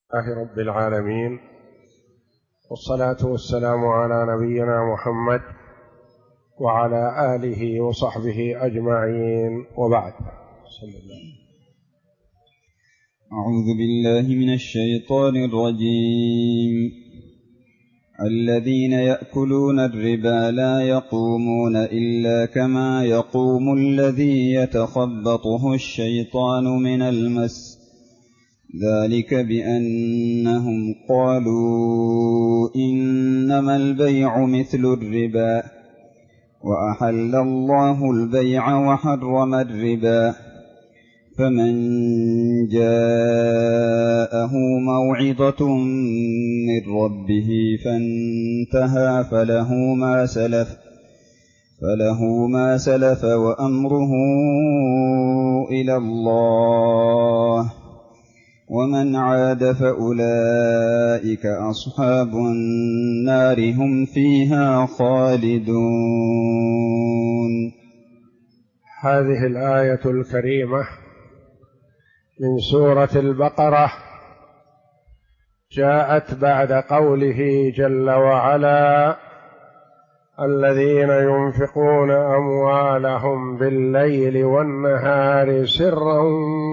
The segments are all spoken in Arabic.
لله رب العالمين، والصلاة والسلام على نبينا محمد وعلى آله وصحبه أجمعين، وبعد. أعوذ بالله من الشيطان الرجيم. الذين يأكلون الربا لا يقومون إلا كما يقوم الذي يتخبطه الشيطان من المس، ذلك بأنهم قالوا إنما البيع مثل الربا وأحل الله البيع وحرم الربا، فمن جاءه موعظة من ربه فانتهى فله ما سلف وأمره إلى الله، ومن عاد فأولئك أصحاب النار هم فيها خالدون. هذه الآية الكريمة من سورة البقرة جاءت بعد قوله جل وعلا: الذين ينفقون أموالهم بالليل والنهار سرا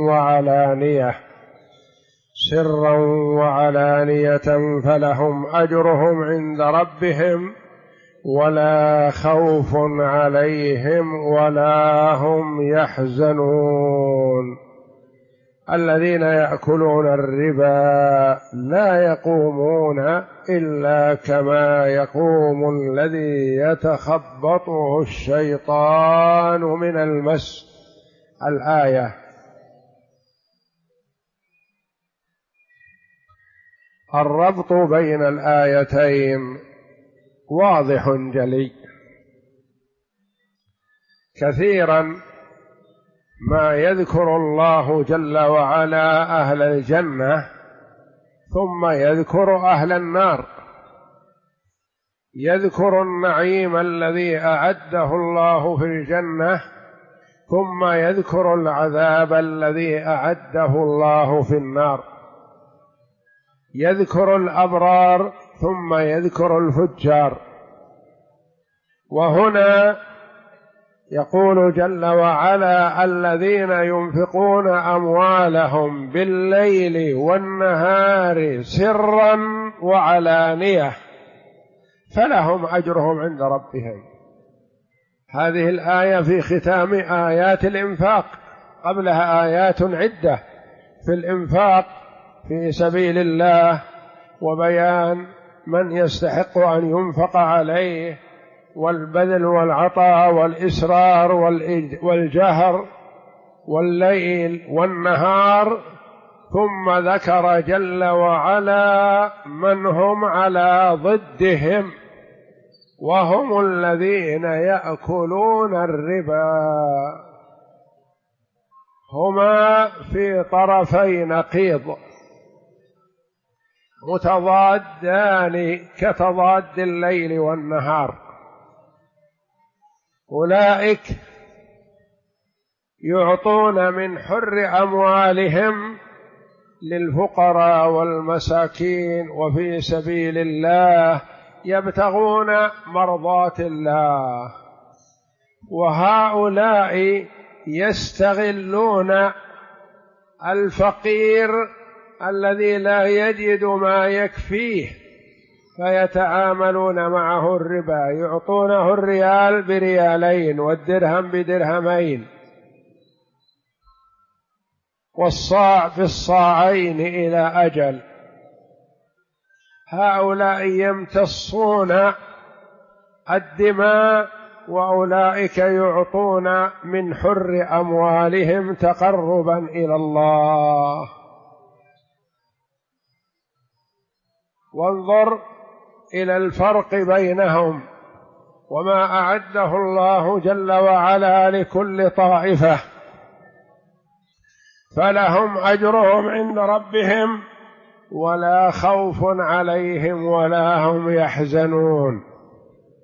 وعلانية فلهم أجرهم عند ربهم ولا خوف عليهم ولا هم يحزنون. الذين يأكلون الربا لا يقومون إلا كما يقوم الذي يتخبطه الشيطان من المس. الآية. الربط بين الآيتين واضح جلي. كثيرا ما يذكر الله جل وعلا أهل الجنة ثم يذكر أهل النار، يذكر النعيم الذي أعده الله في الجنة ثم يذكر العذاب الذي أعده الله في النار، يذكر الأبرار ثم يذكر الفجار. وهنا يقول جل وعلا: الذين ينفقون أموالهم بالليل والنهار سرا وعلانية فلهم أجرهم عند ربهم. هذه الآية في ختام آيات الإنفاق، قبلها آيات عدة في الإنفاق في سبيل الله وبيان من يستحق أن ينفق عليه والبذل والعطاء والإسرار والجهر والليل والنهار، ثم ذكر جل وعلا من هم على ضدهم وهم الذين يأكلون الربا. هما في طرفي نقيض متضادان كتضاد الليل والنهار. أولئك يعطون من حر أموالهم للفقراء والمساكين وفي سبيل الله يبتغون مرضات الله، وهؤلاء يستغلون الفقير الذي لا يجد ما يكفيه فيتعاملون معه الربا، يعطونه الريال بريالين والدرهم بدرهمين والصاع بالصاعين إلى أجل. هؤلاء يمتصون الدماء وأولئك يعطون من حر أموالهم تقربا إلى الله. وانظر إلى الفرق بينهم وما أعده الله جل وعلا لكل طائفة: فلهم أجرهم عند ربهم ولا خوف عليهم ولا هم يحزنون.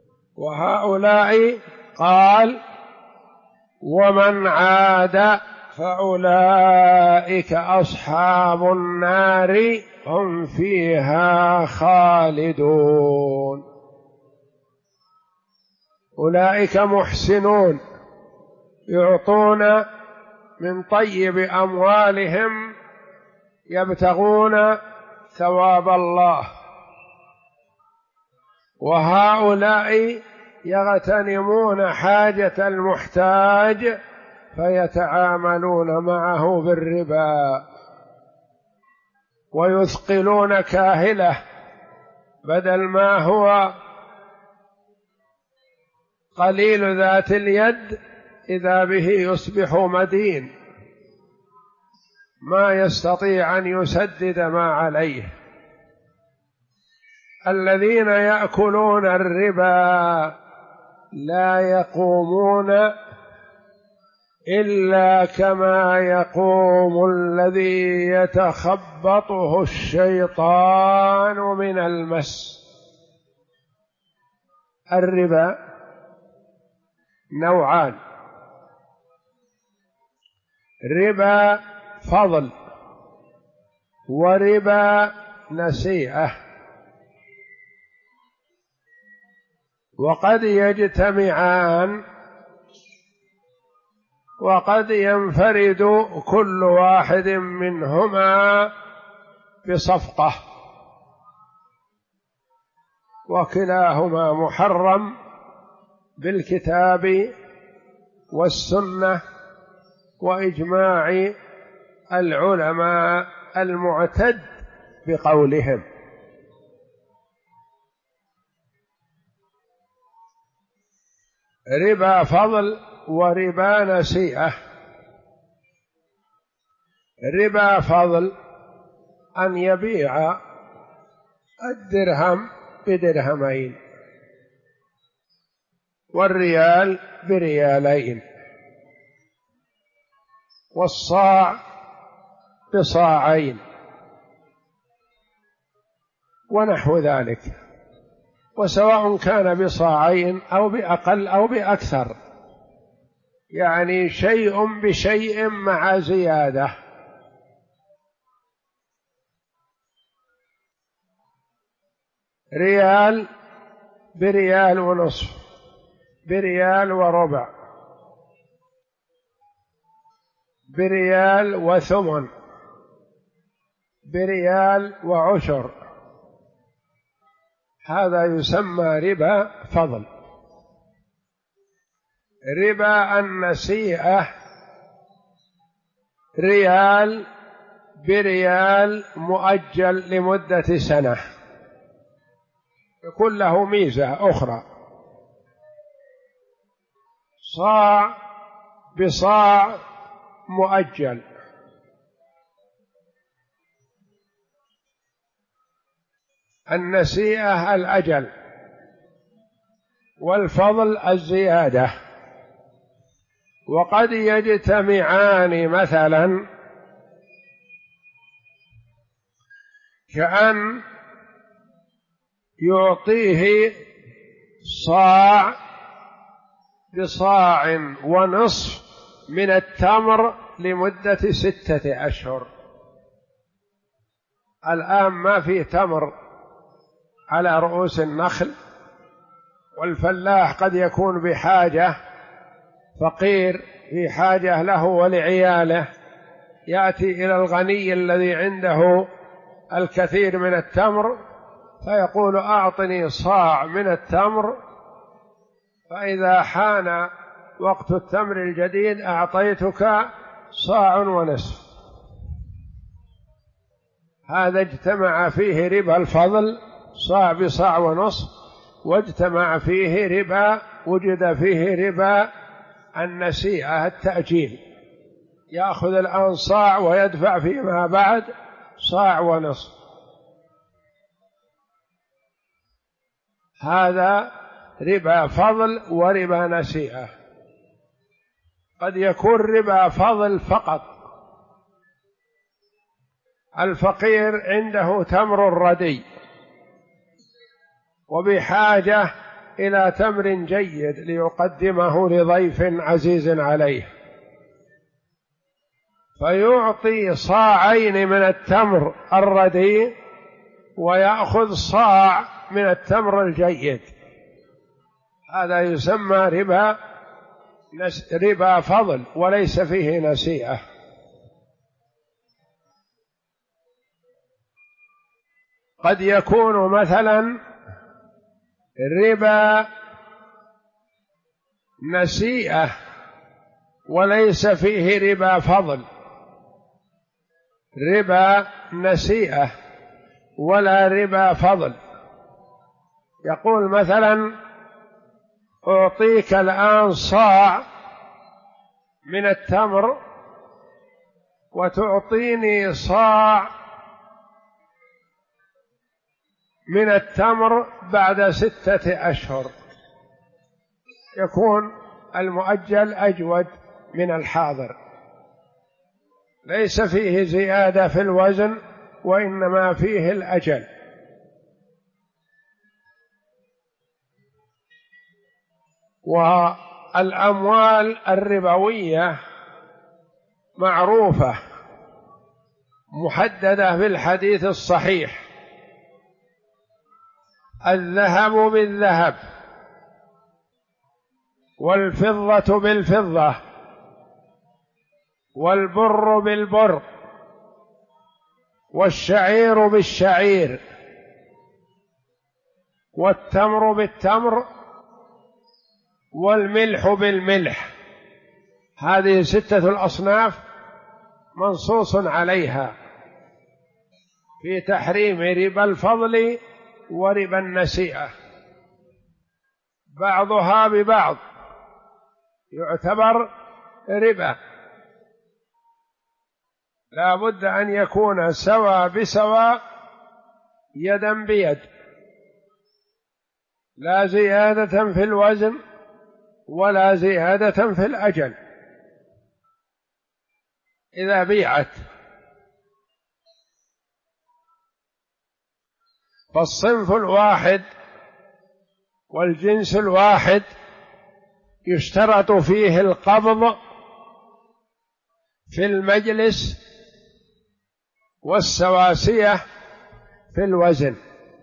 وهؤلاء قال: ومن عاد فأولئك أصحاب النار هم فيها خالدون. أولئك محسنون يعطون من طيب أموالهم يبتغون ثواب الله، وهؤلاء يغتنمون حاجة المحتاج فيتعاملون معه بالربا ويثقلون كاهله، بدل ما هو قليل ذات اليد إذا به يصبح مدين ما يستطيع أن يسدد ما عليه. الذين يأكلون الربا لا يقومون إلا كما يقوم الذي يتخبطه الشيطان من المس. الربا نوعان: ربا فضل وربا نسيئة، وقد يجتمعان وقد ينفرد كل واحد منهما بصفقة، وكلاهما محرم بالكتاب والسنة وإجماع العلماء المعتد بقولهم. ربا فضل وربا نسيئة. ربا فضل أن يبيع الدرهم بدرهمين والريال بريالين والصاع بصاعين ونحو ذلك، وسواء كان بصاعين أو بأقل أو بأكثر، يعني شيء بشيء مع زيادة. ريال بريال ونصف، بريال وربع، بريال وثمن، بريال وعشر، هذا يسمى ربا فضل. ربا النسيئة ريال بريال مؤجل لمدة سنة، يكون له ميزة أخرى. صاع بصاع مؤجل، النسيئة الأجل والفضل الزيادة. وقد يجتمعان مثلا كأن يعطيه صاع بصاع ونصف من التمر لمدة 6 أشهر. الآن ما في تمر على رؤوس النخل، والفلاح قد يكون بحاجة، فقير في حاجة له ولعياله، يأتي إلى الغني الذي عنده الكثير من التمر فيقول أعطني صاع من التمر، فإذا حان وقت التمر الجديد أعطيتك صاع ونصف. هذا اجتمع فيه ربا الفضل صاع بصاع ونصف، واجتمع فيه ربا، وجد فيه ربا النسيئة التأجيل، يأخذ الآن صاع ويدفع فيما بعد صاع ونصف. هذا ربا فضل وربا نسيئة. قد يكون ربا فضل فقط، الفقير عنده تمر ردي وبحاجة إلى تمر جيد ليقدمه لضيف عزيز عليه، فيعطي صاعين من التمر الرديء ويأخذ صاع من التمر الجيد، هذا يسمى ربا فضل وليس فيه نسيئة. قد يكون مثلا ربا نسيئة وليس فيه ربا فضل، ربا نسيئة ولا ربا فضل. يقول مثلا أعطيك الآن صاع من التمر وتعطيني صاع من التمر بعد 6 أشهر، يكون المؤجل أجود من الحاضر، ليس فيه زيادة في الوزن وإنما فيه الأجل. والأموال الربوية معروفة محددة في الحديث الصحيح: الذهب بالذهب والفضة بالفضة والبر بالبر والشعير بالشعير والتمر بالتمر والملح بالملح. هذه 6 الأصناف منصوص عليها في تحريم ربا الفضل وربا النسيئة، بعضها ببعض يعتبر ربا، لا بد أن يكون سوا بسوا يدا بيد، لا زيادة في الوزن ولا زيادة في الأجل إذا بيعت. فالصنف الواحد والجنس الواحد يشترط فيه القبض في المجلس والسواسية في الوزن.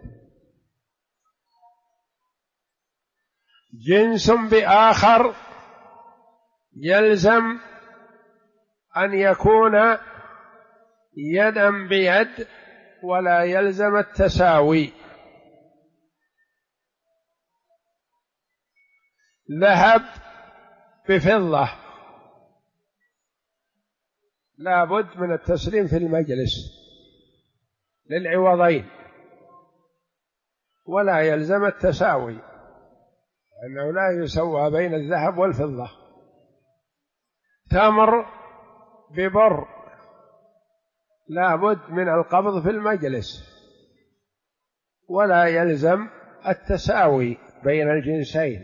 جنس بآخر يلزم أن يكون يدا بيد ولا يلزم التساوي. ذهب بفضة لا بد من التسليم في المجلس للعوضين ولا يلزم التساوي، أنه لا يسوى بين الذهب والفضة. تمر ببر لا بد من القبض في المجلس ولا يلزم التساوي بين الجنسين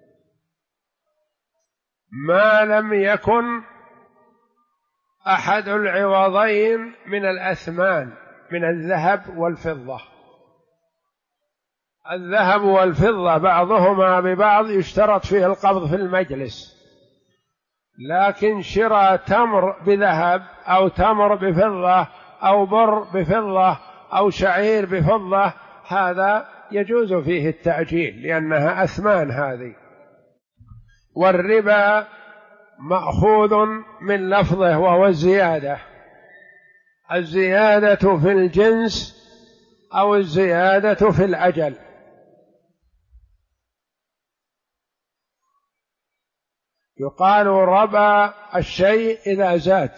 ما لم يكن أحد العوضين من الأثمان من الذهب والفضة. الذهب والفضة بعضهما ببعض يشترط فيه القبض في المجلس، لكن شراء تمر بذهب أو تمر بفضة أو بر بفضة أو شعير بفضة هذا يجوز فيه التأجيل لأنها أثمان هذه. والربا مأخوذ من لفظه وهو الزيادة، الزيادة في الجنس أو الزيادة في الأجل. يقال ربا الشيء إذا زاد،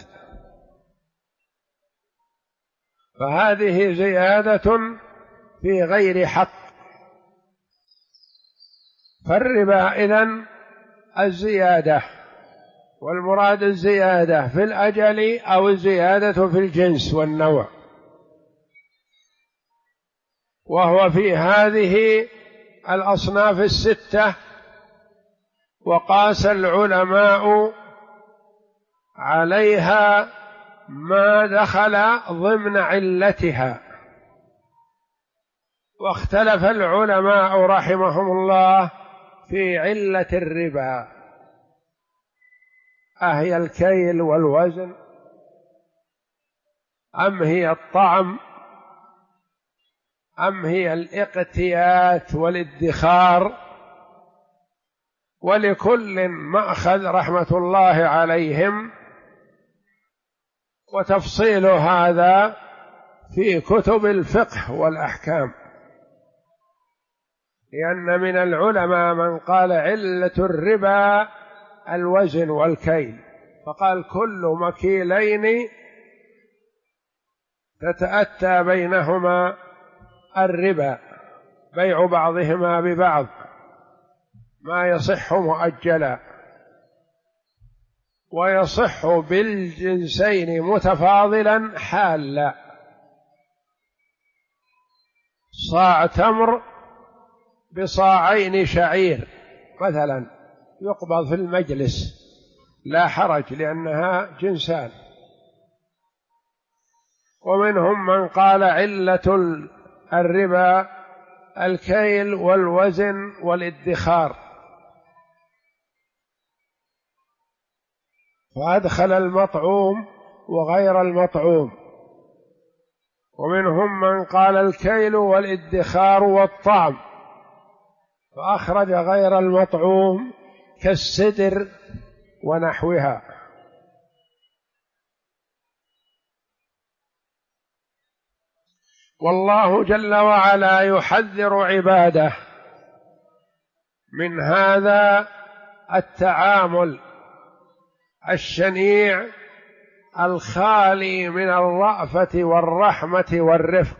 فهذه زيادة في غير حق. فالربا إذن الزيادة، والمراد الزيادة في الأجل أو الزيادة في الجنس والنوع. وهو في هذه الأصناف 6 وقاس العلماء عليها ما دخل ضمن علتها. واختلف العلماء رحمهم الله في علة الربا، أهي الكيل والوزن أم هي الطعم أم هي الاقتيات والادخار؟ ولكل مأخذ رحمة الله عليهم، وتفصيل هذا في كتب الفقه والأحكام. لأن من العلماء من قال علة الربا الوزن والكيل، فقال كل مكيلين تتأتى بينهما الربا، بيع بعضهما ببعض ما يصح مؤجلا، ويصح بالجنسين متفاضلا حالا. صاع تمر بصاعين شعير مثلا يقبض في المجلس لا حرج لأنها جنسان. ومنهم من قال علة الربا الكيل والوزن والادخار، فأدخل المطعوم وغير المطعوم. ومنهم من قال الكيل والادخار والطعم، فأخرج غير المطعوم كالسدر ونحوها. والله جل وعلا يحذر عباده من هذا التعامل الشنيع الخالي من الرأفة والرحمة والرفق،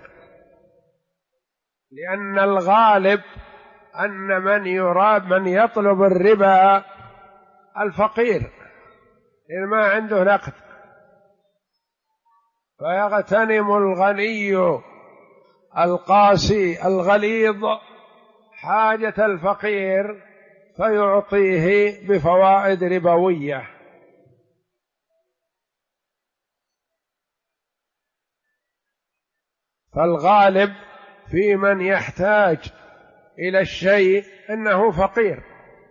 لأن الغالب أن من يطلب الربا الفقير إن ما عنده نقد، فيغتنم الغني القاسي الغليظ حاجة الفقير فيعطيه بفوائد ربوية. فالغالب في من يحتاج إلى الشيء أنه فقير،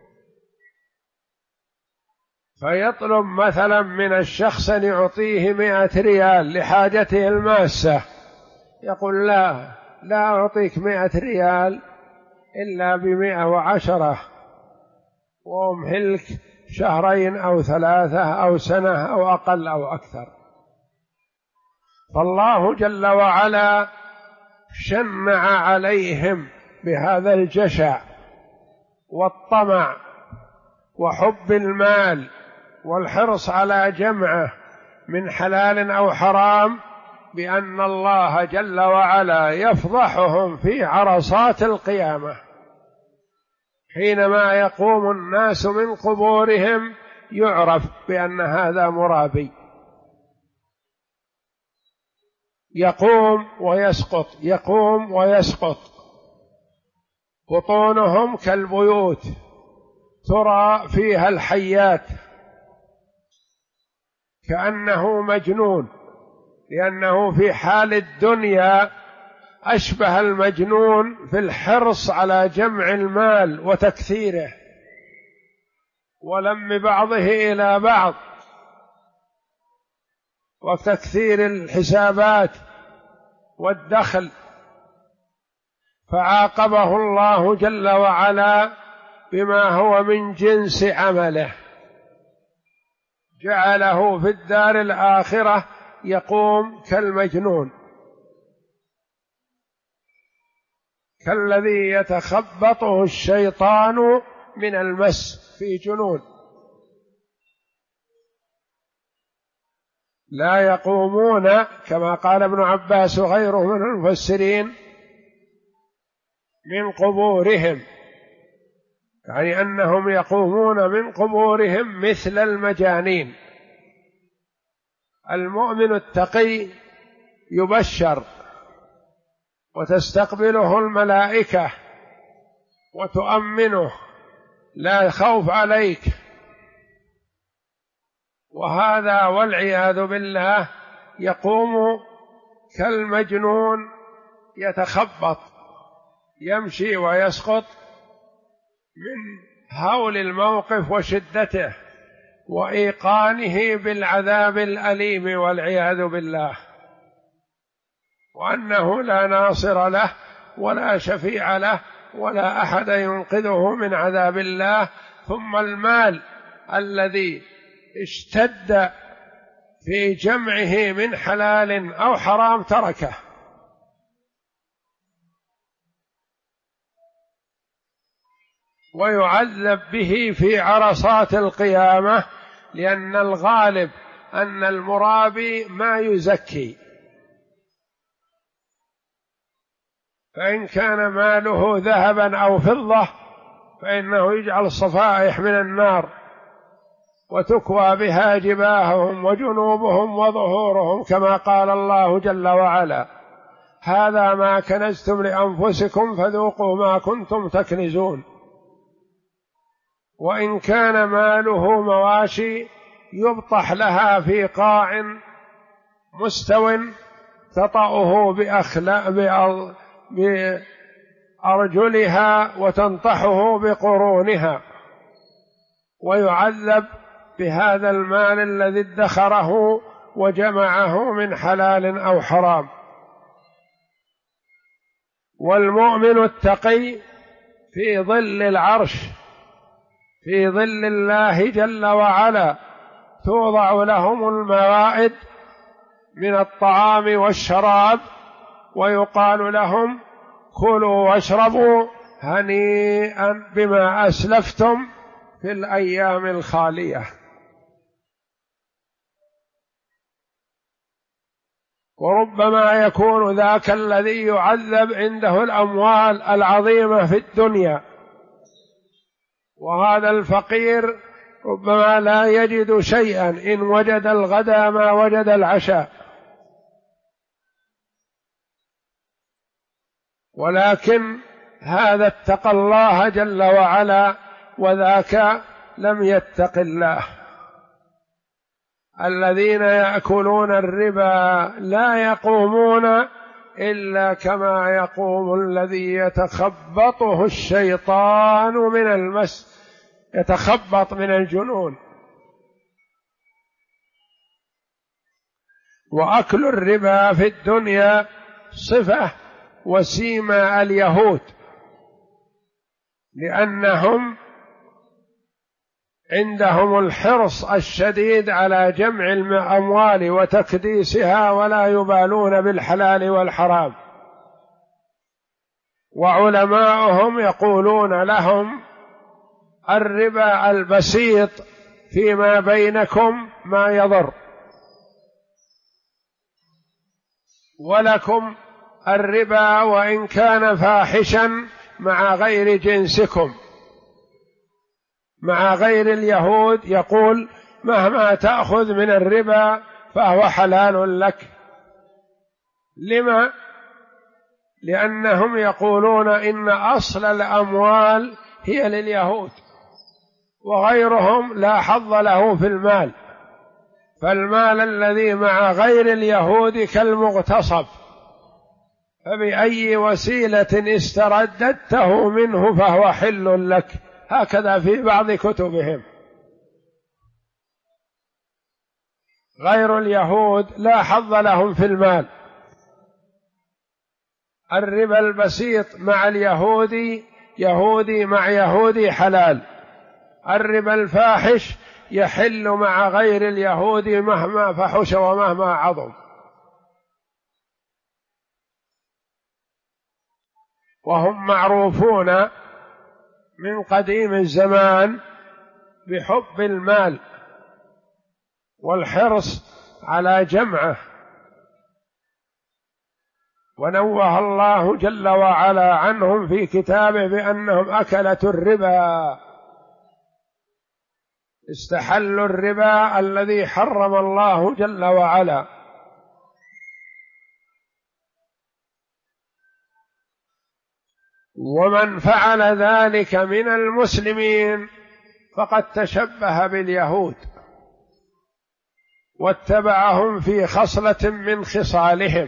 فيطلب مثلا من الشخص أن يعطيه 100 ريال لحاجته الماسة، يقول لا أعطيك 100 ريال إلا ب110 وأمهلك 2 أو 3 أو سنة أو أقل أو أكثر. فالله جل وعلا شنع عليهم بهذا الجشع والطمع وحب المال والحرص على جمعه من حلال أو حرام، بأن الله جل وعلا يفضحهم في عرصات القيامة حينما يقوم الناس من قبورهم، يعرف بأن هذا مرابي، يقوم ويسقط يقوم ويسقط، بطونهم كالبيوت ترى فيها الحيات، كأنه مجنون، لأنه في حال الدنيا أشبه المجنون في الحرص على جمع المال وتكثيره ولم بعضه إلى بعض وتكثير الحسابات والدخل. فعاقبه الله جل وعلا بما هو من جنس عمله، جعله في الدار الآخرة يقوم كالمجنون، كالذي يتخبطه الشيطان من المس، في جنون لا يقومون، كما قال ابن عباس وغيره من المفسرين، من قبورهم، يعني أنهم يقومون من قبورهم مثل المجانين. المؤمن التقي يبشر وتستقبله الملائكة وتؤمنه، لا خوف عليك، وهذا والعياذ بالله يقوم كالمجنون يتخبط، يمشي ويسقط من هول الموقف وشدته وإيقانه بالعذاب الأليم والعياذ بالله. وأنه لا ناصر له ولا شفيع له ولا أحد ينقذه من عذاب الله. ثم المال الذي اشتد في جمعه من حلال أو حرام تركه، ويعذب به في عرصات القيامة، لأن الغالب أن المرابي ما يزكي، فإن كان ماله ذهبا أو فضة فإنه يجعل صفائح من النار وتكوى بها جباههم وجنوبهم وظهورهم، كما قال الله جل وعلا: هذا ما كنزتم لأنفسكم فذوقوا ما كنتم تكنزون. وإن كان ماله مواشي يبطح لها في قاع مستو تطأه بأرجلها وتنطحه بقرونها، ويعذب بهذا المال الذي ادخره وجمعه من حلال أو حرام. والمؤمن التقي في ظل العرش، في ظل الله جل وعلا، توضع لهم الموائد من الطعام والشراب، ويقال لهم: كلوا واشربوا هنيئا بما أسلفتم في الأيام الخالية. وربما يكون ذاك الذي يعذب عنده الأموال العظيمة في الدنيا، وهذا الفقير ربما لا يجد شيئا، إن وجد الغدا ما وجد العشاء، ولكن هذا اتقى الله جل وعلا وذاك لم يتق الله. الذين يأكلون الربا لا يقومون إلا كما يقوم الذي يتخبطه الشيطان من المس، يتخبط من الجنون. وأكل الربا في الدنيا صفة وسيمة اليهود، لأنهم عندهم الحرص الشديد على جمع الأموال وتكديسها، ولا يبالون بالحلال والحرام. وعلماؤهم يقولون لهم: الربا البسيط فيما بينكم ما يضر، ولكم الربا وإن كان فاحشا مع غير جنسكم، مع غير اليهود. يقول: مهما تأخذ من الربا فهو حلال لك. لما؟ لأنهم يقولون إن أصل الأموال هي لليهود، وغيرهم لا حظ له في المال، فالمال الذي مع غير اليهود كالمغتصب، فبأي وسيلة استرددته منه فهو حل لك. هكذا في بعض كتبهم. غير اليهود لا حظ لهم في المال. الربا البسيط مع اليهودي، يهودي مع يهودي، حلال. الربا الفاحش يحل مع غير اليهودي مهما فحش ومهما عظم. وهم معروفون من قديم الزمان بحب المال والحرص على جمعه. ونوه الله جل وعلا عنهم في كتابه بأنهم أكلة الربا، استحلوا الربا الذي حرم الله جل وعلا. ومن فعل ذلك من المسلمين فقد تشبه باليهود واتبعهم في خصلة من خصالهم،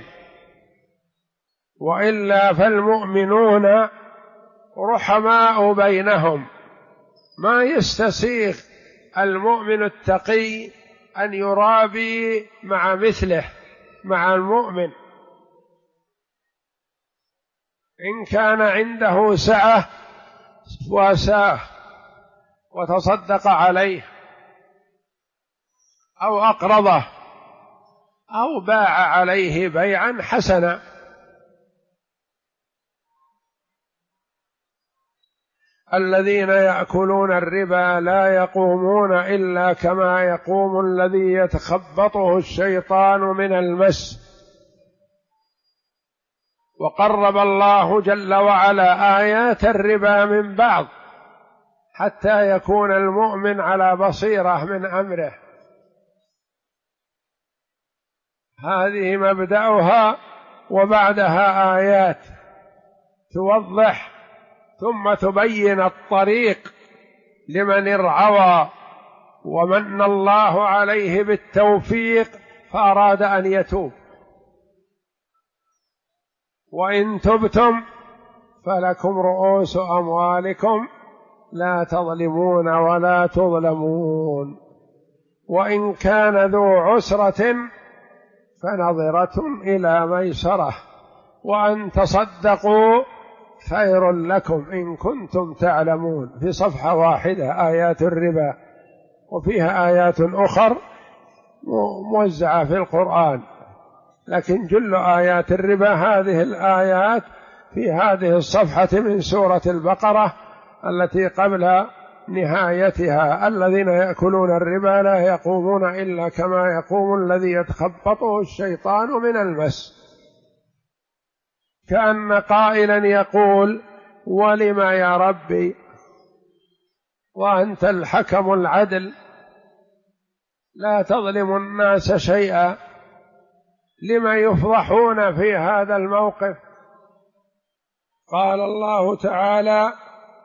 وإلا فالمؤمنون رحماء بينهم. ما يستسيغ المؤمن التقي أن يرابي مع مثله، مع المؤمن، إن كان عنده سعة واساه وتصدق عليه أو أقرضه أو باع عليه بيعا حسنا. الذين يأكلون الربا لا يقومون إلا كما يقوم الذي يتخبطه الشيطان من المس. وقرب الله جل وعلا آيات الربا من بعض حتى يكون المؤمن على بصيرة من أمره. هذه مبدأها، وبعدها آيات توضح ثم تبين الطريق لمن ارعوى ومن الله عليه بالتوفيق فأراد أن يتوب. وإن تبتم فلكم رؤوس أموالكم لا تظلمون ولا تظلمون. وإن كان ذو عسرة فنظرة إلى ميسرة وأن تصدقوا خير لكم إن كنتم تعلمون. في صفحة واحدة آيات الربا، وفيها آيات أخر موزعة في القرآن، لكن جل آيات الربا هذه الآيات في هذه الصفحة من سورة البقرة التي قبل نهايتها: الذين يأكلون الربا لا يقومون إلا كما يقوم الذي يتخبطه الشيطان من المس. كأن قائلا يقول: ولم يا ربي وأنت الحكم العدل لا تظلم الناس شيئا، لما يفضحون في هذا الموقف؟ قال الله تعالى: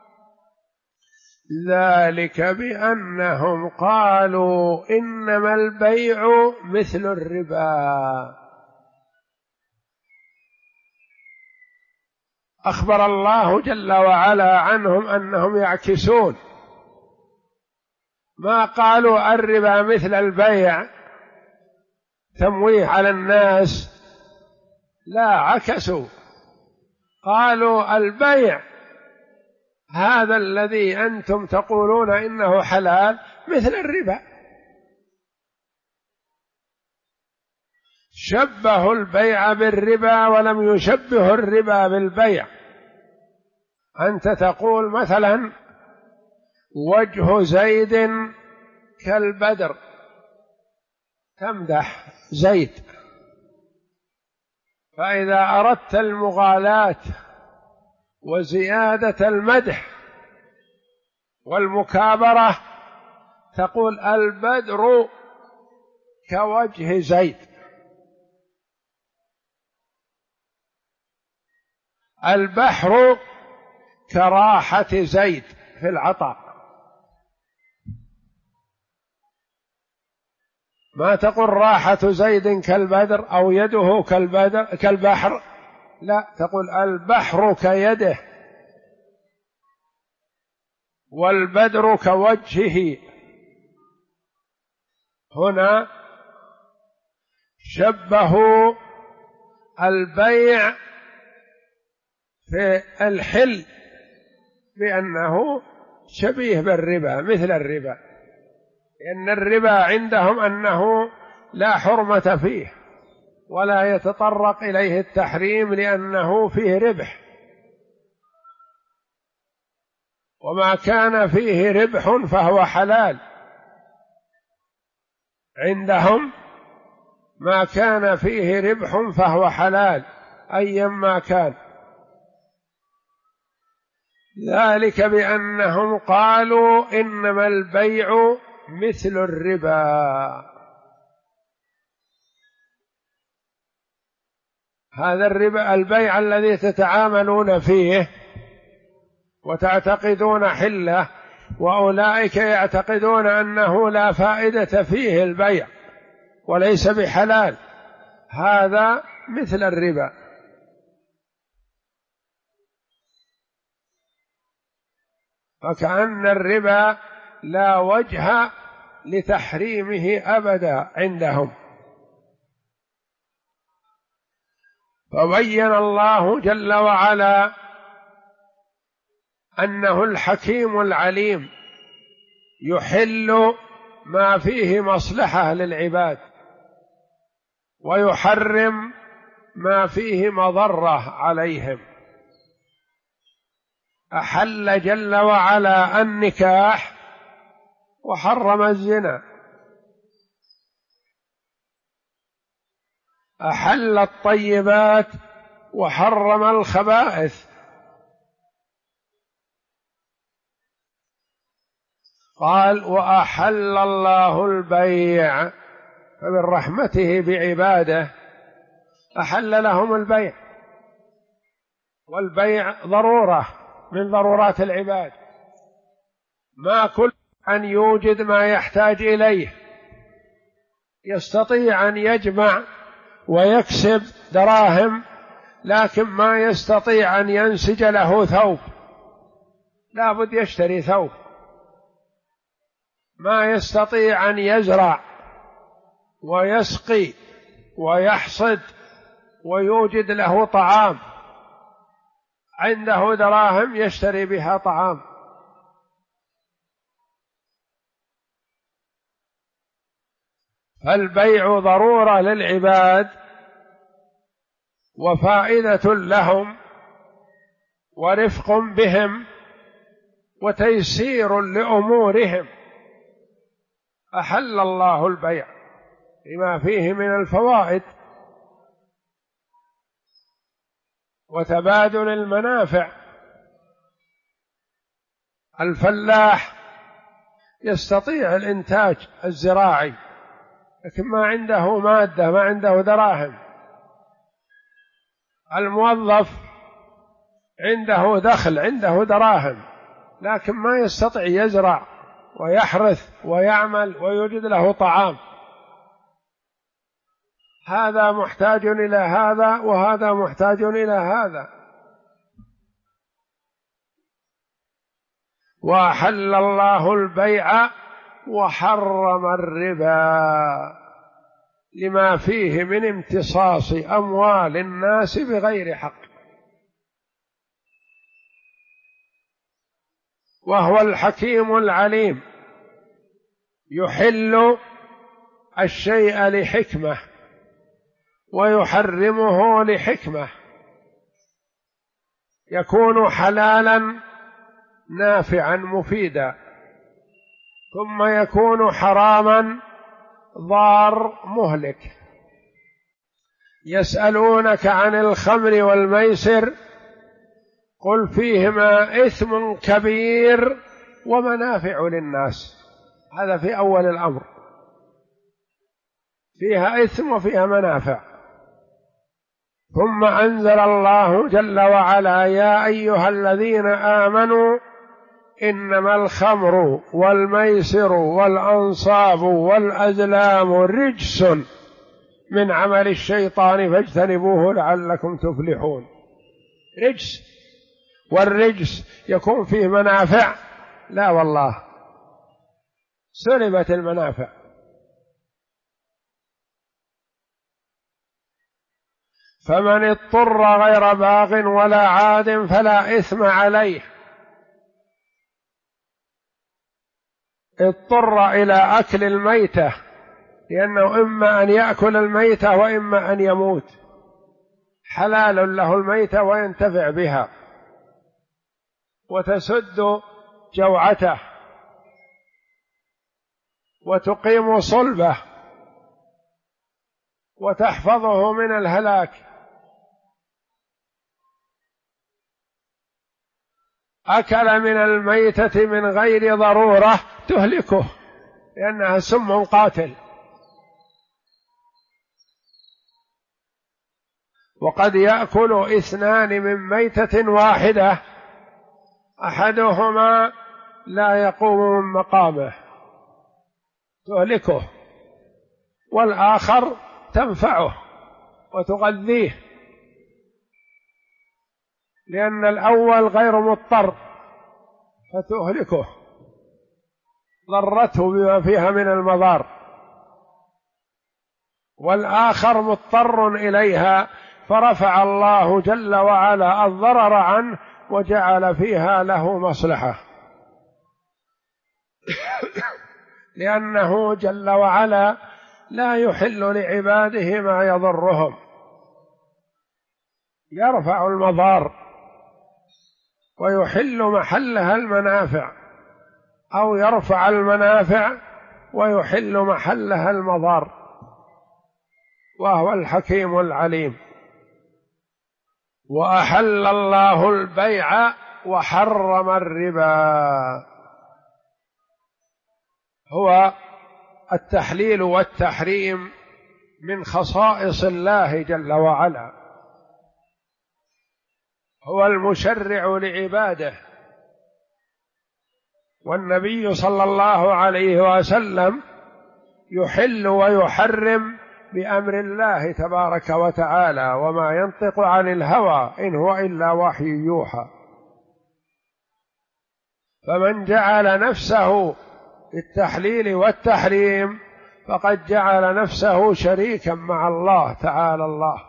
ذلك بأنهم قالوا إنما البيع مثل الربا. أخبر الله جل وعلا عنهم أنهم يعكسون، ما قالوا الربا مثل البيع تمويه على الناس، لا، عكسوا، قالوا البيع هذا الذي أنتم تقولون إنه حلال مثل الربا. شبهوا البيع بالربا ولم يشبهوا الربا بالبيع. أنت تقول مثلا: وجه زيد كالبدر، تمدح زيد، فإذا أردت المغالاة وزيادة المدح والمكابرة تقول: البدر كوجه زيد، البحر كراحة زيد في العطاء. ما تقول راحة زيد كالبدر أو يده كالبحر، لا، تقول البحر كيده والبدر كوجهه. هنا شبهوا البيع في الحل بأنه شبيه بالربا مثل الربا، لأن الربا عندهم أنه لا حرمة فيه ولا يتطرق إليه التحريم لأنه فيه ربح، وما كان فيه ربح فهو حلال عندهم. ما كان فيه ربح فهو حلال أيما كان. ذلك بأنهم قالوا إنما البيع مثل الربا. هذا الربا البيع الذي تتعاملون فيه وتعتقدون حله، وأولئك يعتقدون أنه لا فائدة فيه البيع وليس بحلال، هذا مثل الربا. فكأن الربا لا وجه لتحريمه أبدا عندهم. فبين الله جل وعلا أنه الحكيم العليم يحل ما فيه مصلحة للعباد ويحرم ما فيه مضرة عليهم. أحل جل وعلا النكاح وحرم الزنا، أحل الطيبات وحرم الخبائث، قال وأحل الله البيع، فمن رحمته بعباده أحل لهم البيع، والبيع ضرورة من ضرورات العباد، ما كل أن يوجد ما يحتاج إليه، يستطيع أن يجمع ويكسب دراهم، لكن ما يستطيع أن ينسج له ثوب، لا بد يشتري ثوب. ما يستطيع أن يزرع ويسقي ويحصد ويوجد له طعام، عنده دراهم يشتري بها طعام. فالبيع ضرورة للعباد وفائدة لهم ورفق بهم وتيسير لأمورهم. أحل الله البيع بما فيه من الفوائد وتبادل المنافع. الفلاح يستطيع الإنتاج الزراعي، لكن ما عنده مادة، ما عنده دراهم. الموظف عنده دخل، عنده دراهم، لكن ما يستطيع يزرع ويحرث ويعمل ويوجد له طعام. هذا محتاج إلى هذا وهذا محتاج إلى هذا. وأحل الله البيع وحرم الربا لما فيه من امتصاص أموال الناس بغير حق، وهو الحكيم العليم يحل الشيء لحكمة ويحرمه لحكمة، يكون حلالا نافعا مفيدا، ثم يكون حراما ضار مهلك. يسألونك عن الخمر والميسر قل فيهما إثم كبير ومنافع للناس. هذا في أول الأمر، فيها إثم وفيها منافع. ثم أنزل الله جل وعلا يا أيها الذين آمنوا إنما الخمر والميسر والأنصاب والأزلام رجس من عمل الشيطان فاجتنبوه لعلكم تفلحون. رجس، والرجس يكون فيه منافع؟ لا والله، سلبت المنافع. فمن اضطر غير باغ ولا عاد فلا إثم عليه. اضطر إلى أكل الميتة، لأنه إما أن يأكل الميتة وإما أن يموت، حلال له الميتة وينتفع بها وتسد جوعته وتقيم صلبه وتحفظه من الهلاك. أكل من الميتة من غير ضرورة تهلكه، لأنها سم قاتل. وقد يأكل اثنان من ميتة واحدة، أحدهما لا يقوم من مقامه تهلكه، والآخر تنفعه وتغذيه، لأن الأول غير مضطر فتهلكه، ضرته بما فيها من المضار، والآخر مضطر إليها فرفع الله جل وعلا الضرر عنه وجعل فيها له مصلحة، لأنه جل وعلا لا يحل لعباده ما يضرهم، يرفع المضار ويحل محلها المنافع، أو يرفع المنافع ويحل محلها المضار، وهو الحكيم العليم. وأحل الله البيع وحرم الربا. هو التحليل والتحريم من خصائص الله جل وعلا، هو المشرع لعباده، والنبي صلى الله عليه وسلم يحل ويحرم بأمر الله تبارك وتعالى، وما ينطق عن الهوى إن هو إلا وحي يوحى. فمن جعل نفسه بالتحليل والتحريم فقد جعل نفسه شريكا مع الله تعالى الله.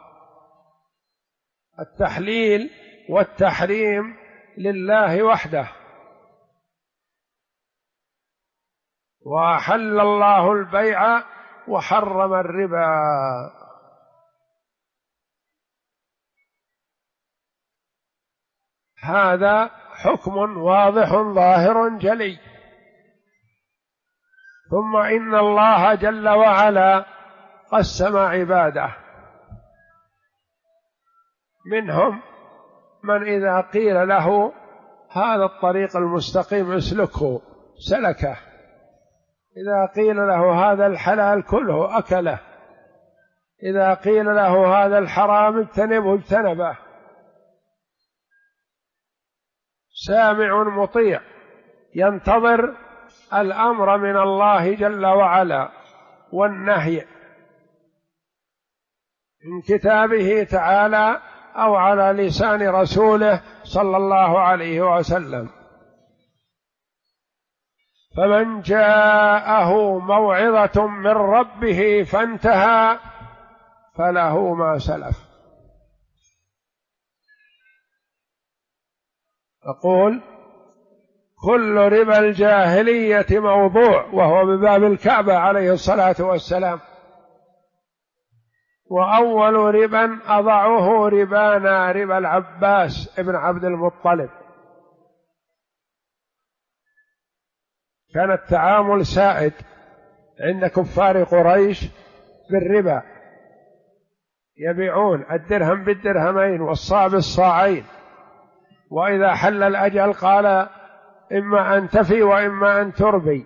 التحليل والتحريم لله وحده. وأحل الله البيع وحرم الربا. هذا حكم واضح ظاهر جلي. ثم إن الله جل وعلا قسم عباده، منهم من إذا قيل له هذا الطريق المستقيم اسلكه سلكه، إذا قيل له هذا الحلال كله أكله، إذا قيل له هذا الحرام اجتنبه اجتنبه. سامع مطيع ينتظر الأمر من الله جل وعلا والنهي من كتابه تعالى أو على لسان رسوله صلى الله عليه وسلم. فمن جاءه موعظة من ربه فانتهى فله ما سلف. أقول كل ربا الجاهلية موضوع، وهو بباب الكعبة عليه الصلاة والسلام. وأول ربا أضعه ربانا ربا العباس ابن عبد المطلب. كان التعامل سائد عند كفار قريش بالربا، يبيعون الدرهم بالدرهمين والصاع بالصاعين، وإذا حل الأجل قال إما أن تفي وإما أن تربي،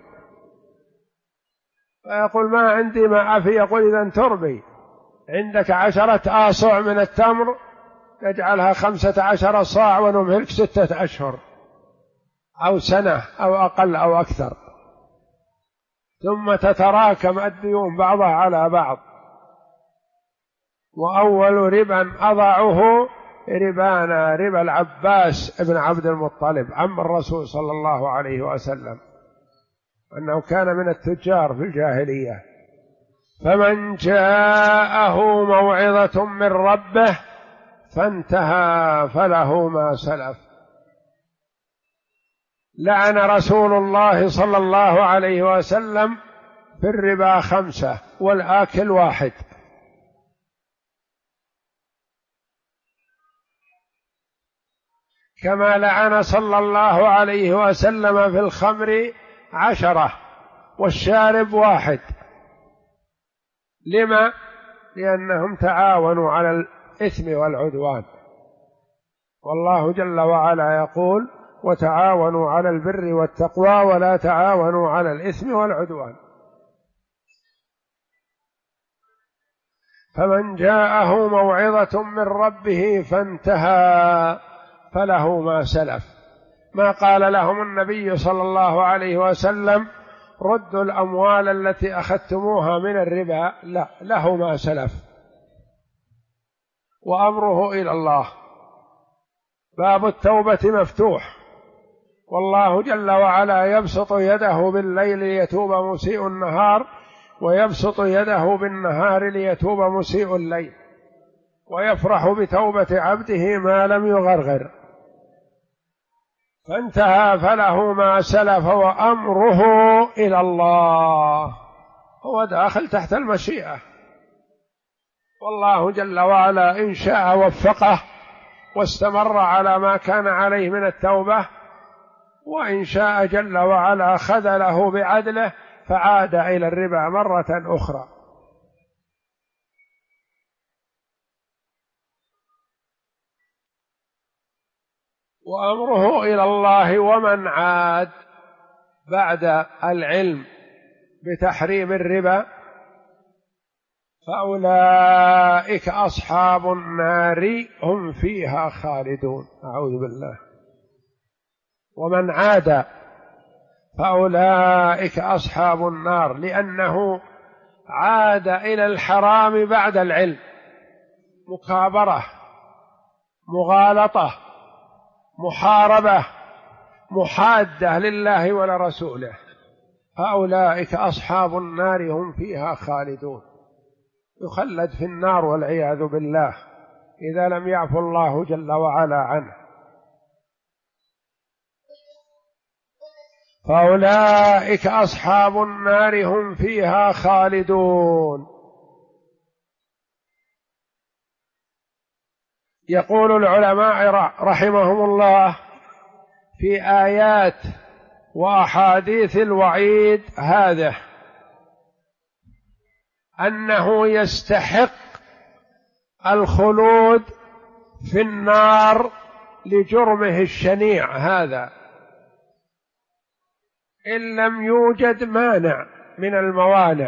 فيقول ما عندي ما أفي، يقول إذا تربي، عندك 10 آصع من التمر تجعلها 15 صاع ونمهلك 6 أشهر أو سنة أو أقل أو أكثر، ثم تتراكم الديون بعضها على بعض. وأول ربا أضعه ربانا ربا العباس ابن عبد المطلب عم الرسول صلى الله عليه وسلم، أنه كان من التجار في الجاهلية. فمن جاءه موعظة من ربه فانتهى فله ما سلف. لعن رسول الله صلى الله عليه وسلم في الربا 5 والآكل 1. كما لعن صلى الله عليه وسلم في الخمر 10 والشارب 1. لما؟ لأنهم تعاونوا على الإثم والعدوان، والله جل وعلا يقول وتعاونوا على البر والتقوى ولا تعاونوا على الإثم والعدوان. فمن جاءه موعظة من ربه فانتهى فله ما سلف. ما قال لهم النبي صلى الله عليه وسلم ردوا الأموال التي أخذتموها من الربا، لا، له ما سلف وأمره إلى الله. باب التوبة مفتوح، والله جل وعلا يبسط يده بالليل ليتوب مسيء النهار، ويبسط يده بالنهار ليتوب مسيء الليل. ويفرح بتوبة عبده ما لم يغرغر، فانتهى فله ما سلف وأمره إلى الله، هو داخل تحت المشيئة، والله جل وعلا إن شاء وفقه واستمر على ما كان عليه من التوبة، وإن شاء جل وعلا خذله بعدله فعاد إلى الربا مرة أخرى. وأمره إلى الله. ومن عاد بعد العلم بتحريم الربا فأولئك أصحاب النار هم فيها خالدون. أعوذ بالله. ومن عاد فأولئك أصحاب النار، لأنه عاد إلى الحرام بعد العلم، مكابرة، مغالطة، محاربة، محادة لله ولرسوله، فأولئك أصحاب النار هم فيها خالدون، يخلد في النار والعياذ بالله إذا لم يعفو الله جل وعلا عنه. فأولئك أصحاب النار هم فيها خالدون. يقول العلماء رحمهم الله في آيات وأحاديث الوعيد هذا أنه يستحق الخلود في النار لجرمه الشنيع هذا، إن لم يوجد مانع من الموانع.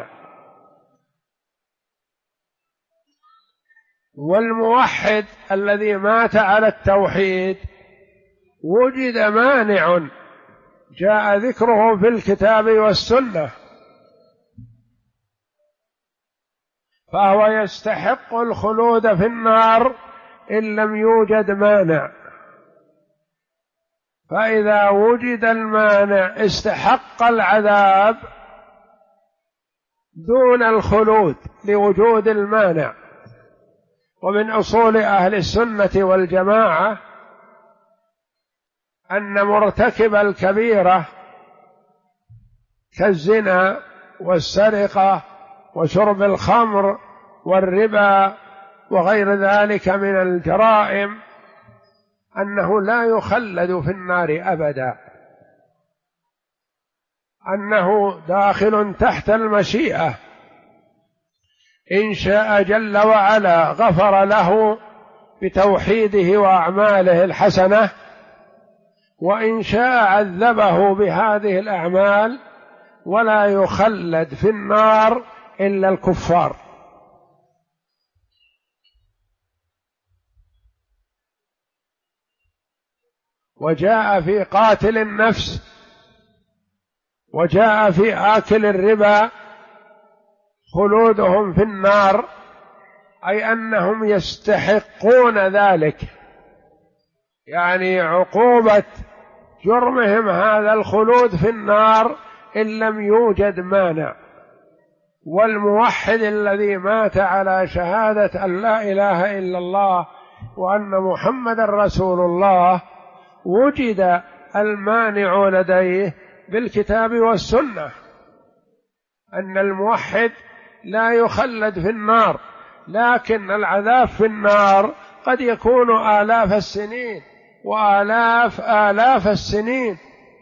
والموحد الذي مات على التوحيد وجد مانع جاء ذكره في الكتاب والسنة، فهو يستحق الخلود في النار إن لم يوجد مانع. فإذا وجد المانع استحق العذاب دون الخلود لوجود المانع. ومن أصول أهل السنة والجماعة أن مرتكب الكبيرة كالزنا والسرقة وشرب الخمر والربا وغير ذلك من الجرائم أنه لا يخلد في النار أبدا، أنه داخل تحت المشيئة، إن شاء جل وعلا غفر له بتوحيده وأعماله الحسنة، وإن شاء عذبه بهذه الأعمال، ولا يخلد في النار إلا الكفار. وجاء في قاتل النفس وجاء في آكل الربا خلودهم في النار، أي أنهم يستحقون ذلك، يعني عقوبة جرمهم هذا الخلود في النار إن لم يوجد مانع. والموحد الذي مات على شهادة أن لا إله إلا الله وأن محمد رسول الله وجد المانع لديه بالكتاب والسنة، أن الموحد لا يخلد في النار، لكن العذاب في النار قد يكون آلاف السنين وآلاف السنين.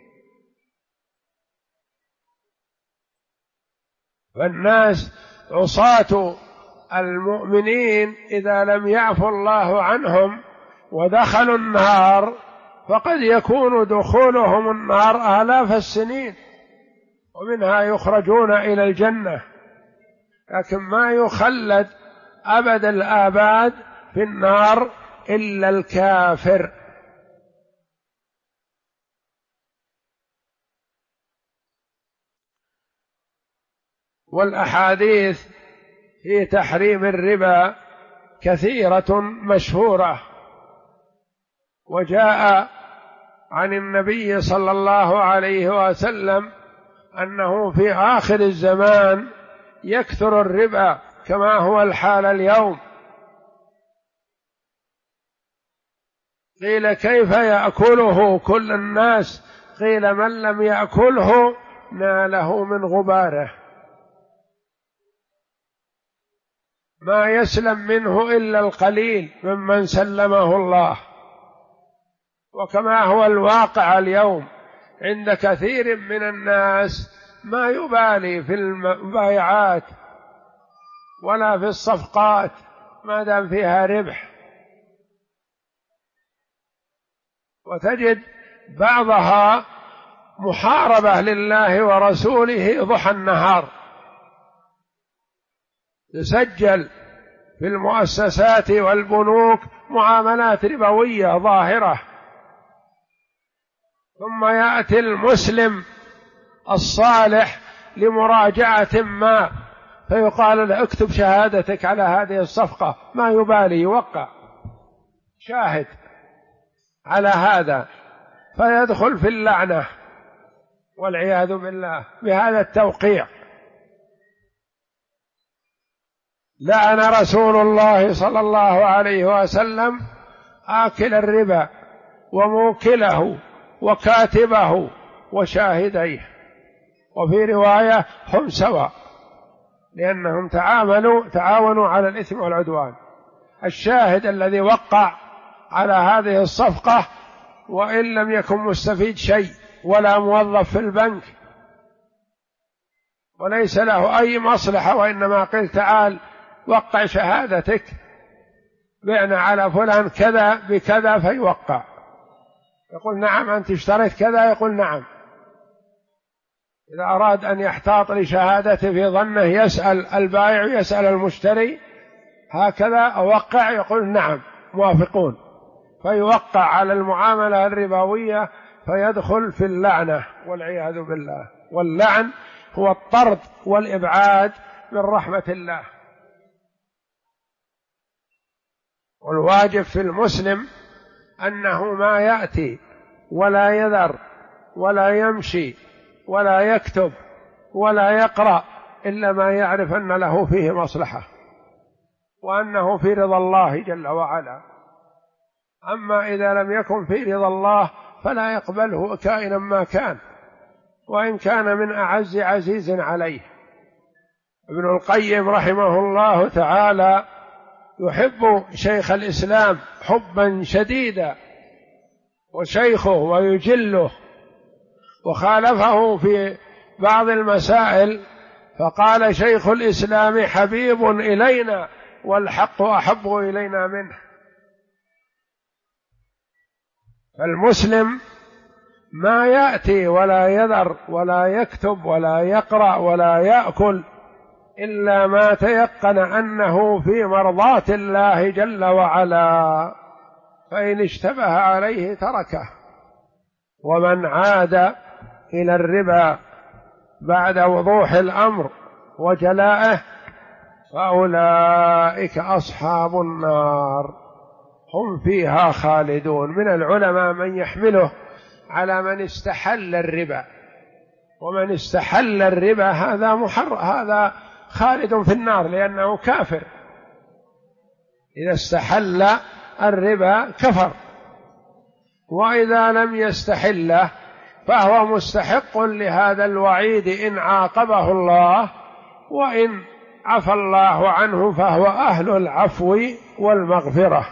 فالناس عصاة المؤمنين إذا لم يعفو الله عنهم ودخلوا النار فقد يكون دخولهم النار آلاف السنين، ومنها يخرجون إلى الجنة، لكن ما يخلد أبد الآباد في النار إلا الكافر. والأحاديث في تحريم الربا كثيرة مشهورة، وجاء عن النبي صلى الله عليه وسلم أنه في آخر الزمان يكثر الربا كما هو الحال اليوم، قيل كيف يأكله كل الناس؟ قيل من لم يأكله ناله من غباره، ما يسلم منه إلا القليل ممن سلمه الله. وكما هو الواقع اليوم عند كثير من الناس ما يبالي في المبايعات ولا في الصفقات ما دام فيها ربح، وتجد بعضها محاربة لله ورسوله ضحى النهار، تسجل في المؤسسات والبنوك معاملات ربوية ظاهرة، ثم يأتي المسلم الصالح لمراجعة ما فيقال له اكتب شهادتك على هذه الصفقة، ما يبالي يوقع شاهد على هذا، فيدخل في اللعنة والعياذ بالله بهذا التوقيع. لعن رسول الله صلى الله عليه وسلم آكل الربا وموكله وكاتبه وشاهديه، وفي رواية هم سواء، لأنهم تعاونوا على الإثم والعدوان. الشاهد الذي وقع على هذه الصفقة وإن لم يكن مستفيد شيء ولا موظف في البنك وليس له أي مصلحة، وإنما قيل تعال وقع شهادتك، بعنا على فلان كذا بكذا، فيوقع، يقول نعم أنت اشتريت كذا، يقول نعم. إذا أراد أن يحتاط لشهادته في ظنه يسأل البائع يسأل المشتري هكذا أوقع، يقول نعم موافقون، فيوقع على المعاملة الربوية فيدخل في اللعنة والعياذ بالله. واللعن هو الطرد والإبعاد من رحمة الله. والواجب في المسلم أنه ما يأتي ولا يذر ولا يمشي ولا يكتب ولا يقرأ إلا ما يعرف أن له فيه مصلحة وأنه في رضا الله جل وعلا. أما إذا لم يكن في رضا الله فلا يقبله كائنا ما كان، وإن كان من أعز عزيز عليه. ابن القيم رحمه الله تعالى يحب شيخ الإسلام حبا شديدا وشيخه ويجله، وخالفه في بعض المسائل فقال شيخ الإسلام حبيب إلينا والحق أحب إلينا منه. فالمسلم ما يأتي ولا يذر ولا يكتب ولا يقرأ ولا يأكل إلا ما تيقن أنه في مرضاة الله جل وعلا، فإن اشتبه عليه تركه. ومن عاد إلى الربا بعد وضوح الأمر وجلائه فأولئك أصحاب النار هم فيها خالدون. من العلماء من يحمله على من استحل الربا، ومن استحل الربا هذا خالد في النار لأنه كافر، إذا استحل الربا كفر، وإذا لم يستحله فهو مستحق لهذا الوعيد إن عاقبه الله، وإن عفى الله عنه فهو أهل العفو والمغفرة.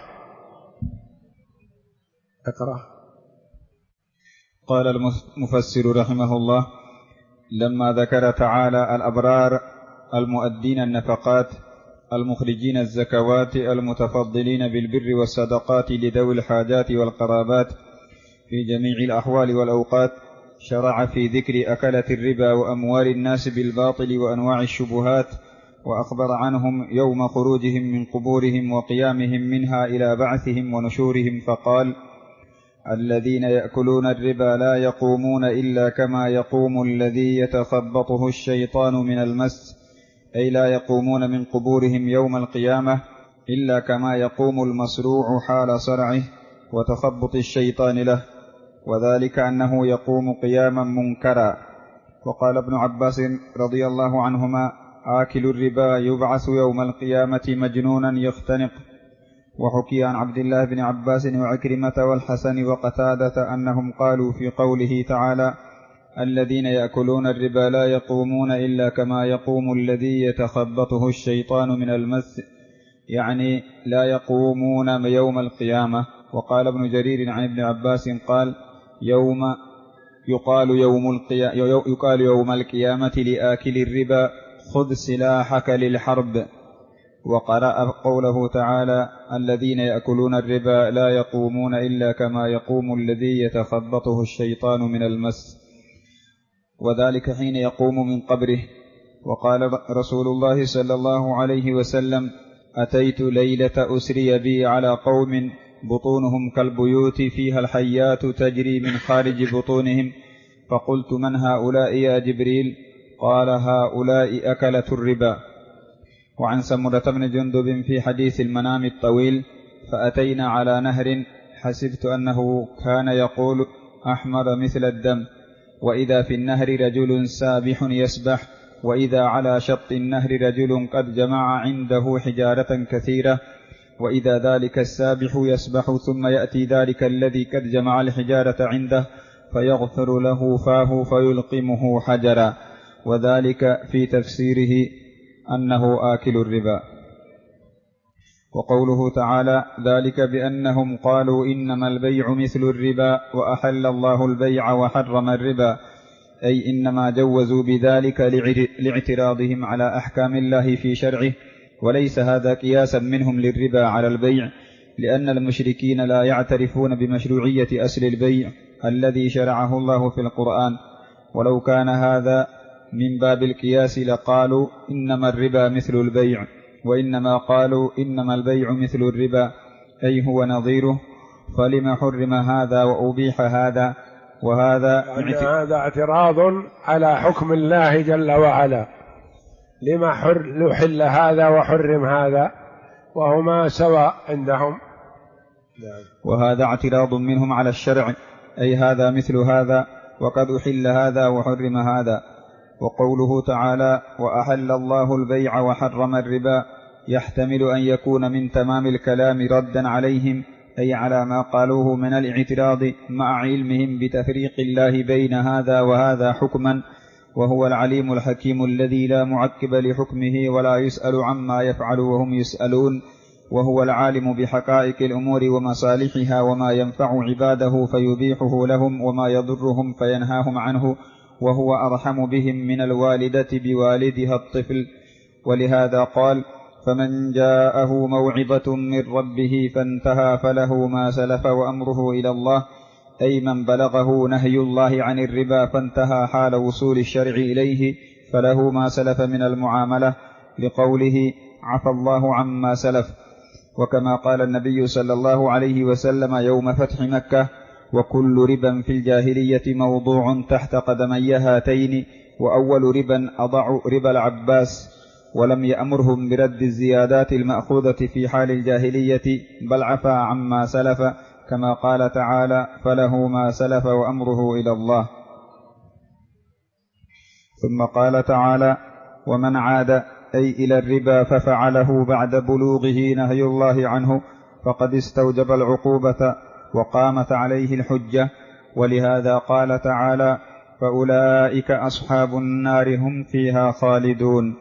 اقرأ. قال المفسر رحمه الله: لما ذكر تعالى الأبرار المؤدين النفقات المخرجين الزكوات المتفضلين بالبر والصدقات لذوي الحاجات والقرابات في جميع الأحوال والأوقات، شرع في ذكر أكلة الربا وأموال الناس بالباطل وأنواع الشبهات، وأخبر عنهم يوم خروجهم من قبورهم وقيامهم منها إلى بعثهم ونشورهم، فقال: الذين يأكلون الربا لا يقومون إلا كما يقوم الذي يتخبطه الشيطان من المس، أي لا يقومون من قبورهم يوم القيامة إلا كما يقوم المصروع حال صرعه وتخبط الشيطان له، وذلك أنه يقوم قياما منكرا. وقال ابن عباس رضي الله عنهما: آكل الربا يبعث يوم القيامة مجنونا يختنق. وحكي عن عبد الله بن عباس وعكرمة والحسن وقتادة أنهم قالوا في قوله تعالى: الذين يأكلون الربا لا يقومون إلا كما يقوم الذي يتخبطه الشيطان من المس، يعني لا يقومون يوم القيامة. وقال ابن جرير عن ابن عباس قال: يقال يوم القيامة لآكل الربا: خذ سلاحك للحرب. وقرأ قوله تعالى: الذين يأكلون الربا لا يقومون إلا كما يقوم الذي يتخبطه الشيطان من المس، وذلك حين يقوم من قبره. وقال رسول الله صلى الله عليه وسلم: أتيت ليلة أسري بي على قوم بطونهم كالبيوت فيها الحيات تجري من خارج بطونهم، فقلت: من هؤلاء يا جبريل؟ قال: هؤلاء أكلة الربا. وعن سمرة بن جندب في حديث المنام الطويل: فأتينا على نهر حسبت أنه كان يقول: أحمر مثل الدم، وإذا في النهر رجل سابح يسبح، وإذا على شط النهر رجل قد جمع عنده حجارة كثيرة، وإذا ذلك السابح يسبح ثم يأتي ذلك الذي قد جمع الحجارة عنده فيغفر له فاه فيلقمه حجرا، وذلك في تفسيره أنه آكل الربا. وقوله تعالى: ذلك بأنهم قالوا إنما البيع مثل الربا وأحل الله البيع وحرم الربا، أي إنما جوزوا بذلك لاعتراضهم على أحكام الله في شرعه، وليس هذا قياسا منهم للربا على البيع، لأن المشركين لا يعترفون بمشروعية أصل البيع الذي شرعه الله في القرآن. ولو كان هذا من باب القياس لقالوا إنما الربا مثل البيع، وإنما قالوا إنما البيع مثل الربا، أي هو نظيره، فلما حرم هذا وأبيح هذا؟ وهذا هذا اعتراض على حكم الله جل وعلا، لما نحل هذا وحرم هذا وهما سواء عندهم. وهذا اعتراض منهم على الشرع، أي هذا مثل هذا، وقد أحل هذا وحرم هذا. وقوله تعالى: وأحل الله البيع وحرم الربا، يحتمل أن يكون من تمام الكلام ردا عليهم، أي على ما قالوه من الاعتراض، مع علمهم بتفريق الله بين هذا وهذا حكما، وهو العليم الحكيم الذي لا معقب لحكمه ولا يسأل عما يفعل وهم يسألون، وهو العالم بحقائق الأمور ومصالحها وما ينفع عباده فيبيحه لهم وما يضرهم فينهاهم عنه، وهو أرحم بهم من الوالدة بوالدها الطفل. ولهذا قال: فمن جاءه موعظة من ربه فانتهى فله ما سلف وأمره إلى الله، أي من بلغه نهي الله عن الربا فانتهى حال وصول الشرع إليه فله ما سلف من المعاملة، لقوله: عفى الله عما سلف. وكما قال النبي صلى الله عليه وسلم يوم فتح مكة: وكل ربا في الجاهلية موضوع تحت قدمي هاتين، وأول ربا أضع ربا العباس. ولم يأمرهم برد الزيادات المأخوذة في حال الجاهلية، بل عفى عما سلف، كما قال تعالى: فله ما سلف وأمره إلى الله. ثم قال تعالى: ومن عاد أي إلى الربا ففعله بعد بلوغه نهي الله عنه فقد استوجب العقوبة وقامت عليه الحجة. ولهذا قال تعالى: فأولئك أصحاب النار هم فيها خالدون.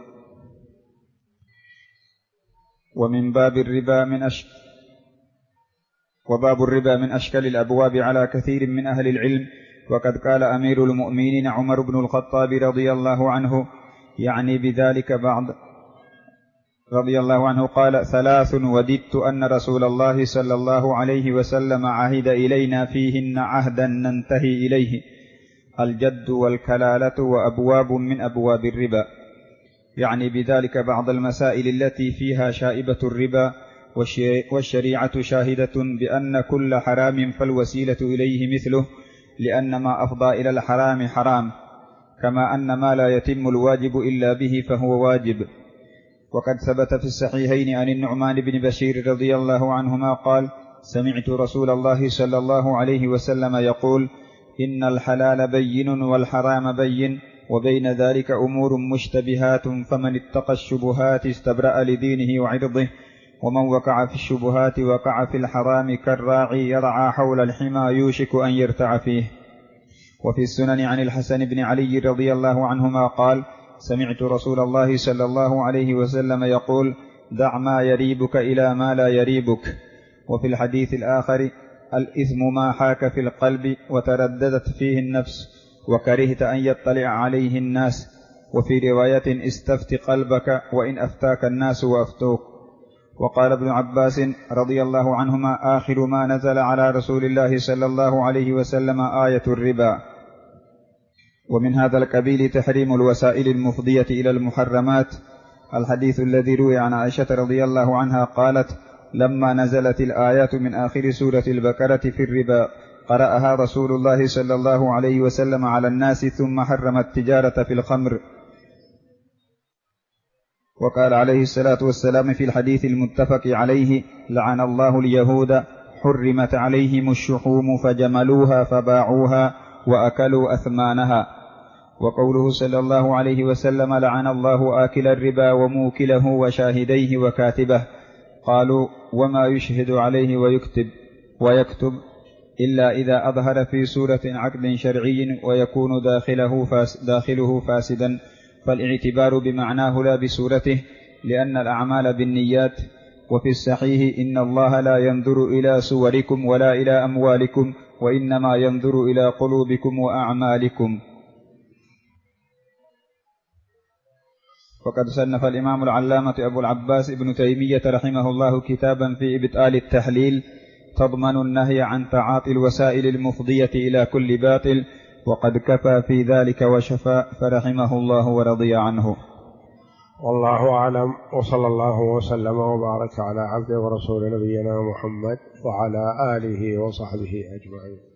وباب الربا من أشكال الأبواب على كثير من أهل العلم. وقد قال أمير المؤمنين عمر بن الخطاب رضي الله عنه، يعني بذلك بعض رضي الله عنه، قال: 3 وددت أن رسول الله صلى الله عليه وسلم عهد إلينا فيهن عهدا ننتهي إليه: الجد والكلالة وأبواب من أبواب الربا، يعني بذلك بعض المسائل التي فيها شائبة الربا، والشريعة شاهدة بأن كل حرام فالوسيلة إليه مثله، لأن ما أفضى إلى الحرام حرام، كما أن ما لا يتم الواجب إلا به فهو واجب. وقد ثبت في الصحيحين عن النعمان بن بشير رضي الله عنهما قال: سمعت رسول الله صلى الله عليه وسلم يقول: إن الحلال بين والحرام بين، وبين ذلك أمور مشتبهات، فمن اتقى الشبهات استبرأ لدينه وعرضه، ومن وقع في الشبهات وقع في الحرام كالراعي يرعى حول الحمى يوشك أن يرتع فيه. وفي السنن عن الحسن بن علي رضي الله عنهما قال: سمعت رسول الله صلى الله عليه وسلم يقول: دع ما يريبك إلى ما لا يريبك. وفي الحديث الآخر: الإثم ما حاك في القلب وترددت فيه النفس وكرهت أن يطلع عليه الناس. وفي رواية: استفت قلبك وإن أفتاك الناس وأفتوك. وقال ابن عباس رضي الله عنهما: آخر ما نزل على رسول الله صلى الله عليه وسلم آية الربا. ومن هذا القبيل تحريم الوسائل المفضية إلى المحرمات، الحديث الذي روي عن عائشة رضي الله عنها قالت: لما نزلت الآيات من آخر سورة البقرة في الربا قرأها رسول الله صلى الله عليه وسلم على الناس ثم حرم التجارة في الخمر. وقال عليه الصلاة والسلام في الحديث المتفق عليه: لعن الله اليهود حرمت عليهم الشحوم فجملوها فباعوها وأكلوا أثمانها. وقوله صلى الله عليه وسلم: لعن الله آكل الربا وموكله وشاهديه وكاتبه. قالوا: وما يشهد عليه ويكتب إلا إذا أظهر في سورة عقد شرعي ويكون داخله فاسدا، فالاعتبار بمعناه لا بسورته، لأن الأعمال بالنيات. وفي الصحيح: إن الله لا ينظر إلى صوركم ولا إلى أموالكم وإنما ينظر إلى قلوبكم وأعمالكم. وقد صنف الإمام العلامة أبو العباس ابن تيمية رحمه الله كتابا في إبطال التحليل تضمن النهي عن تعاطي الوسائل المفضية إلى كل باطل، وقد كفى في ذلك وشفى، فرحمه الله ورضي عنه. والله أعلم، وصلى الله وسلم وبارك على عبده ورسول نبينا محمد وعلى آله وصحبه أجمعين.